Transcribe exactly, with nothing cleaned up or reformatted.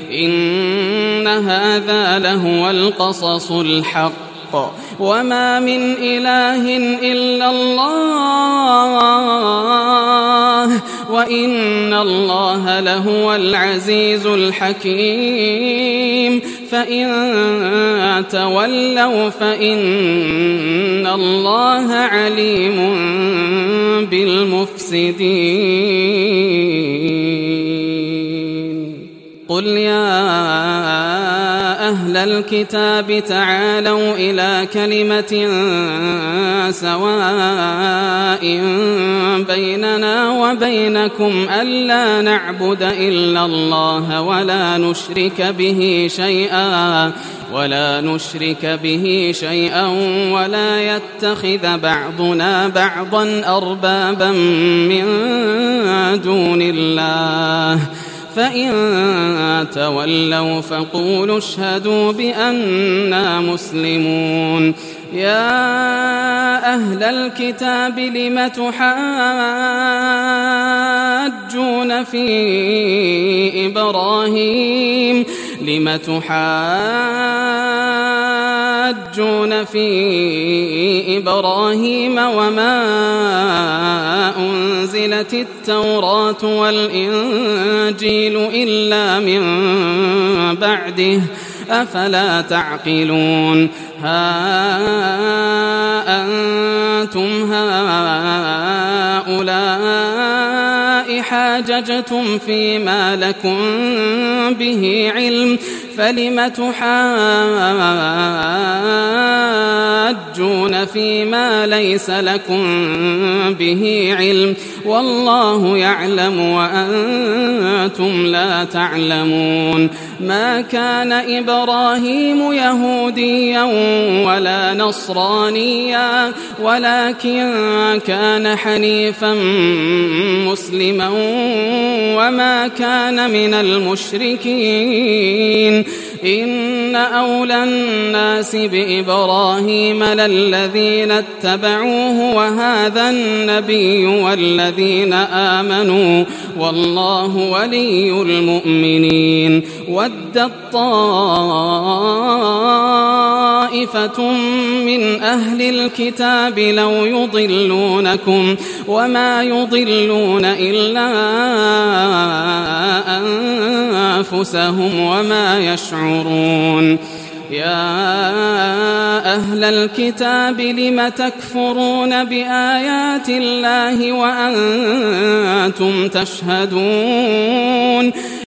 إن هذا لهو القصص الحق وما من إله إلا الله وإن الله لهو العزيز الحكيم فإن تولوا فإن الله عليم بالمفسدين. قل يا أهل الكتاب تعالوا إلى كلمة سواء بيننا وبينكم ألا نعبد إلا الله ولا نشرك به شيئا ولا نشرك به شيئا ولا يتخذ بعضنا بعضا أربابا من دون الله فإن تولوا فقولوا اشهدوا بأننا مسلمون. يا أهل الكتاب لم تحاجون في إبراهيم لم تحاجون في إبراهيم وما أنزلت التوراة والإنجيل إلا من بعده أفلا تعقلون. ها أنتم هؤلاء حاججتم فيما لكم به علم فلم تحاجون فيما ليس لكم به علم والله يعلم وأنتم لا تعلمون. ما كان إبراهيم يهوديا ولا نصرانيا ولكن كان حنيفا مسلما وما كان من المشركين. إن أولى الناس بإبراهيم للذين اتبعوه وهذا النبي والذين آمنوا والله ولي المؤمنين. ودت طائفة من أهل الكتاب لو يضلونكم وما يضلون إلا أنفسهم وما يشعرون. يا أهل الكتاب لم تكفرون بآيات الله وأنتم تشهدون